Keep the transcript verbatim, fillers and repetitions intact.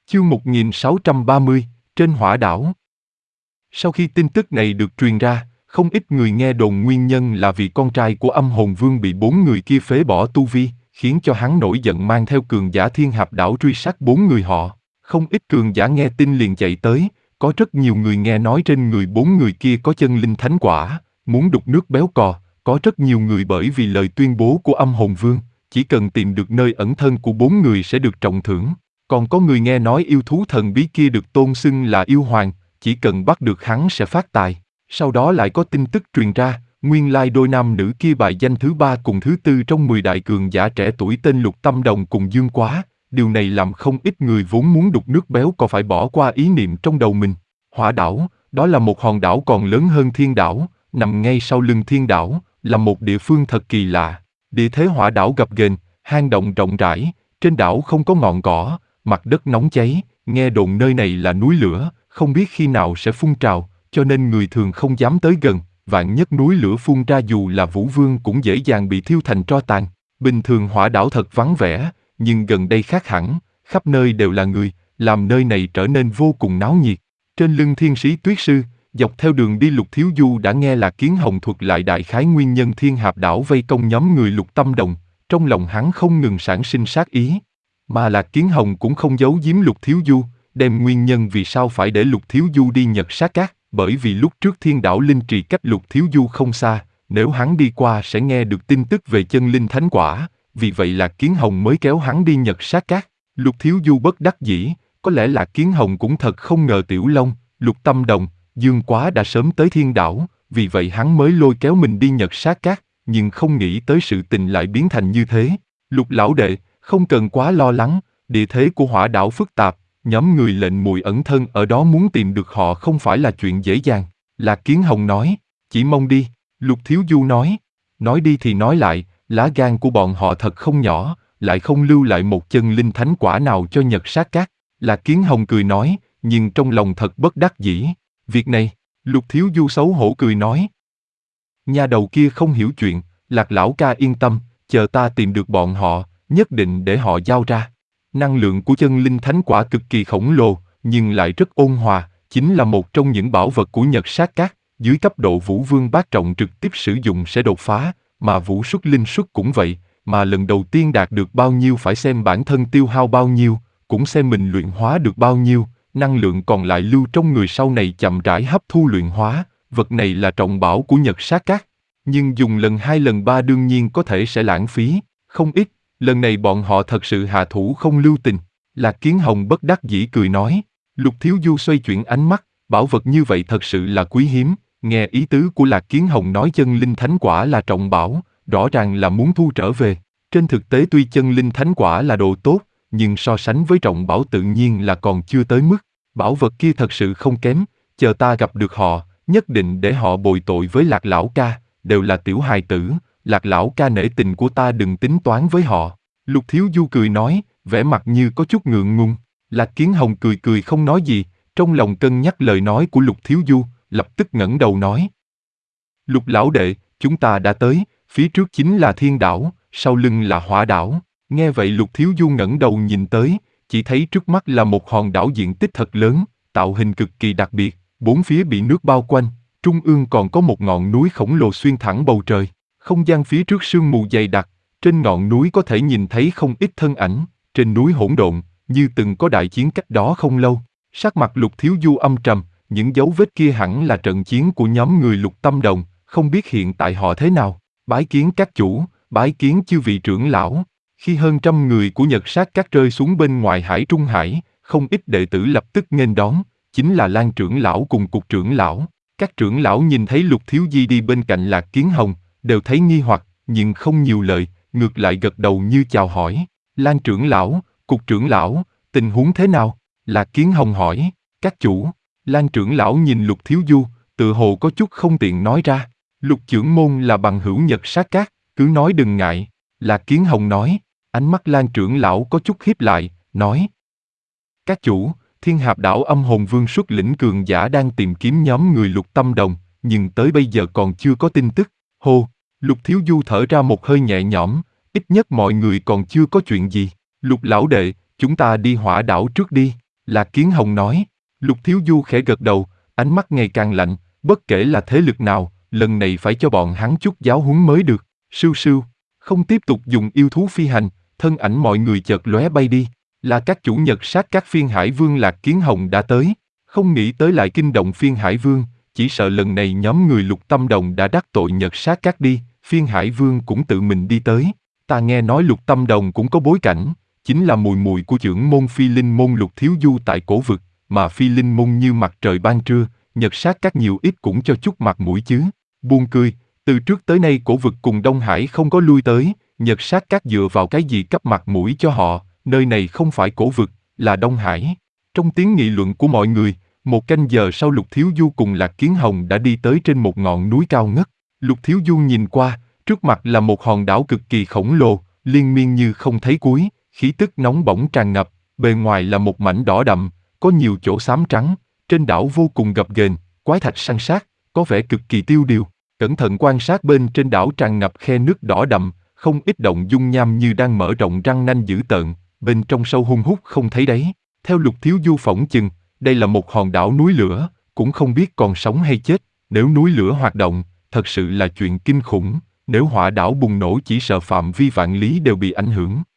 Chương một nghìn sáu trăm ba mươi, trên hỏa đảo. Sau khi tin tức này được truyền ra, không ít người nghe đồn nguyên nhân là vì con trai của âm hồn vương bị bốn người kia phế bỏ tu vi, khiến cho hắn nổi giận mang theo cường giả thiên hạp đảo truy sát bốn người họ. Không ít cường giả nghe tin liền chạy tới, có rất nhiều người nghe nói trên người bốn người kia có chân linh thánh quả, muốn đục nước béo cò, có rất nhiều người bởi vì lời tuyên bố của âm hồn vương, chỉ cần tìm được nơi ẩn thân của bốn người sẽ được trọng thưởng. Còn có người nghe nói yêu thú thần bí kia được tôn xưng là yêu hoàng, chỉ cần bắt được hắn sẽ phát tài. Sau đó lại có tin tức truyền ra, nguyên lai đôi nam nữ kia bài danh thứ ba cùng thứ tư trong mười đại cường giả trẻ tuổi tên Lục Tâm Đồng cùng Dương Quá. Điều này làm không ít người vốn muốn đục nước béo còn phải bỏ qua ý niệm trong đầu mình. Hỏa đảo, đó là một hòn đảo còn lớn hơn Thiên đảo, nằm ngay sau lưng Thiên đảo, là một địa phương thật kỳ lạ. Địa thế hỏa đảo gập ghềnh, hang động rộng rãi, trên đảo không có ngọn cỏ, mặt đất nóng cháy, nghe đồn nơi này là núi lửa, không biết khi nào sẽ phun trào, cho nên người thường không dám tới gần, vạn nhất núi lửa phun ra dù là Vũ Vương cũng dễ dàng bị thiêu thành tro tàn. Bình thường hỏa đảo thật vắng vẻ, nhưng gần đây khác hẳn, khắp nơi đều là người, làm nơi này trở nên vô cùng náo nhiệt. Trên lưng thiên sĩ tuyết sư, dọc theo đường đi Lục Thiếu Du đã nghe Lạc Kiến Hồng thuật lại đại khái nguyên nhân thiên hạp đảo vây công nhóm người Lục Tâm Đồng, trong lòng hắn không ngừng sản sinh sát ý. Mà Lạc Kiến Hồng cũng không giấu giếm Lục Thiếu Du, đem nguyên nhân vì sao phải để Lục Thiếu Du đi Nhật Sát Cát, bởi vì lúc trước thiên đảo linh trì cách Lục Thiếu Du không xa, nếu hắn đi qua sẽ nghe được tin tức về chân linh thánh quả, vì vậy Lạc Kiến Hồng mới kéo hắn đi Nhật Sát Cát. Lục Thiếu Du bất đắc dĩ, có lẽ Lạc Kiến Hồng cũng thật không ngờ Tiểu Long, Lục Tâm Đồng, Dương Quá đã sớm tới thiên đảo, vì vậy hắn mới lôi kéo mình đi Nhật Sát Cát, nhưng không nghĩ tới sự tình lại biến thành như thế. Lục lão đệ, không cần quá lo lắng, địa thế của hỏa đảo phức tạp, nhóm người lệnh mùi ẩn thân ở đó muốn tìm được họ không phải là chuyện dễ dàng. Lạc Kiến Hồng nói, chỉ mong đi. Lục Thiếu Du nói, nói đi thì nói lại, lá gan của bọn họ thật không nhỏ, lại không lưu lại một chân linh thánh quả nào cho Nhật Sát Cát. Lạc Kiến Hồng cười nói, nhưng trong lòng thật bất đắc dĩ. Việc này, Lục Thiếu Du xấu hổ cười nói. Nhà đầu kia không hiểu chuyện, Lạc lão ca yên tâm, chờ ta tìm được bọn họ, nhất định để họ giao ra. Năng lượng của chân linh thánh quả cực kỳ khổng lồ, nhưng lại rất ôn hòa, chính là một trong những bảo vật của Nhật Sát Cát, dưới cấp độ Vũ Vương bát trọng trực tiếp sử dụng sẽ đột phá, mà Vũ Xuất Linh Xuất cũng vậy, mà lần đầu tiên đạt được bao nhiêu phải xem bản thân tiêu hao bao nhiêu, cũng xem mình luyện hóa được bao nhiêu, năng lượng còn lại lưu trong người sau này chậm rãi hấp thu luyện hóa, vật này là trọng bảo của Nhật Sát Cát, nhưng dùng lần hai lần ba đương nhiên có thể sẽ lãng phí, không ít. Lần này bọn họ thật sự hạ thủ không lưu tình. Lạc Kiến Hồng bất đắc dĩ cười nói. Lục Thiếu Du xoay chuyển ánh mắt, bảo vật như vậy thật sự là quý hiếm. Nghe ý tứ của Lạc Kiến Hồng nói chân linh thánh quả là trọng bảo, rõ ràng là muốn thu trở về. Trên thực tế tuy chân linh thánh quả là đồ tốt, nhưng so sánh với trọng bảo tự nhiên là còn chưa tới mức. Bảo vật kia thật sự không kém, chờ ta gặp được họ, nhất định để họ bồi tội với Lạc lão ca, đều là tiểu hài tử. Lạc lão ca nể tình của ta đừng tính toán với họ. Lục Thiếu Du cười nói, vẻ mặt như có chút ngượng ngùng. Lạc Kiến Hồng cười cười không nói gì, trong lòng cân nhắc lời nói của Lục Thiếu Du, lập tức ngẩng đầu nói. Lục lão đệ, chúng ta đã tới, phía trước chính là thiên đảo, sau lưng là hỏa đảo. Nghe vậy Lục Thiếu Du ngẩng đầu nhìn tới, chỉ thấy trước mắt là một hòn đảo diện tích thật lớn, tạo hình cực kỳ đặc biệt, bốn phía bị nước bao quanh, trung ương còn có một ngọn núi khổng lồ xuyên thẳng bầu trời. Không gian phía trước sương mù dày đặc, trên ngọn núi có thể nhìn thấy không ít thân ảnh, trên núi hỗn độn, như từng có đại chiến cách đó không lâu. Sắc mặt Lục Thiếu Du âm trầm, những dấu vết kia hẳn là trận chiến của nhóm người Lục Tâm Đồng, không biết hiện tại họ thế nào. Bái kiến các chủ, bái kiến chư vị trưởng lão. Khi hơn trăm người của Nhật Sát Cát rơi xuống bên ngoài Hải Trung Hải, không ít đệ tử lập tức nghênh đón, chính là Lan trưởng lão cùng cục trưởng lão. Các trưởng lão nhìn thấy Lục Thiếu Di đi bên cạnh Lạc Kiến Hồng, đều thấy nghi hoặc, nhưng không nhiều lời, ngược lại gật đầu như chào hỏi. Lan trưởng lão, cục trưởng lão, tình huống thế nào? Lạc Kiến Hồng hỏi. Các chủ. Lan trưởng lão nhìn Lục Thiếu Du, tự hồ có chút không tiện nói ra. Lục trưởng môn là bằng hữu Nhật Sát Cát, cứ nói đừng ngại. Lạc Kiến Hồng nói. Ánh mắt Lan trưởng lão có chút hiếp lại, nói. Các chủ, thiên hạp đảo âm hồn vương xuất lĩnh cường giả đang tìm kiếm nhóm người Lục Tâm Đồng, nhưng tới bây giờ còn chưa có tin tức. Hô, Lục Thiếu Du thở ra một hơi nhẹ nhõm, ít nhất mọi người còn chưa có chuyện gì. Lục lão đệ, chúng ta đi hỏa đảo trước đi. Lạc Kiến Hồng nói. Lục Thiếu Du khẽ gật đầu, ánh mắt ngày càng lạnh, bất kể là thế lực nào, lần này phải cho bọn hắn chút giáo huấn mới được. Sưu sưu, không tiếp tục dùng yêu thú phi hành, thân ảnh mọi người chợt lóe bay đi. Là các chủ nhật sát các phiên hải vương Lạc Kiến Hồng đã tới. Không nghĩ tới lại kinh động phiên hải vương, chỉ sợ lần này nhóm người Lục Tâm Đồng đã đắc tội nhật sát các đi, phiên hải vương cũng tự mình đi tới. Ta nghe nói Lục Tâm Đồng cũng có bối cảnh, chính là mùi mùi của trưởng môn phi linh môn Lục Thiếu Du tại cổ vực, mà phi linh môn như mặt trời ban trưa, nhật sát các nhiều ít cũng cho chút mặt mũi chứ. Buồn cười, từ trước tới nay cổ vực cùng Đông Hải không có lui tới, nhật sát các dựa vào cái gì cấp mặt mũi cho họ, nơi này không phải cổ vực, là Đông Hải. Trong tiếng nghị luận của mọi người, một canh giờ sau Lục Thiếu Du cùng Lạc Kiến Hồng đã đi tới trên một ngọn núi cao ngất. Lục Thiếu Du nhìn qua, trước mặt là một hòn đảo cực kỳ khổng lồ, liên miên như không thấy cuối, khí tức nóng bỏng tràn ngập, bề ngoài là một mảnh đỏ đậm, có nhiều chỗ xám trắng, trên đảo vô cùng gập ghềnh, quái thạch san sát, có vẻ cực kỳ tiêu điều. Cẩn thận quan sát bên trên đảo tràn ngập khe nước đỏ đậm, không ít động dung nham như đang mở rộng răng nanh dữ tợn, bên trong sâu hun hút không thấy đáy. Theo Lục Thiếu Du phỏng chừng, đây là một hòn đảo núi lửa, cũng không biết còn sống hay chết. Nếu núi lửa hoạt động, thật sự là chuyện kinh khủng, nếu hỏa đảo bùng nổ chỉ sợ phạm vi vạn lý đều bị ảnh hưởng.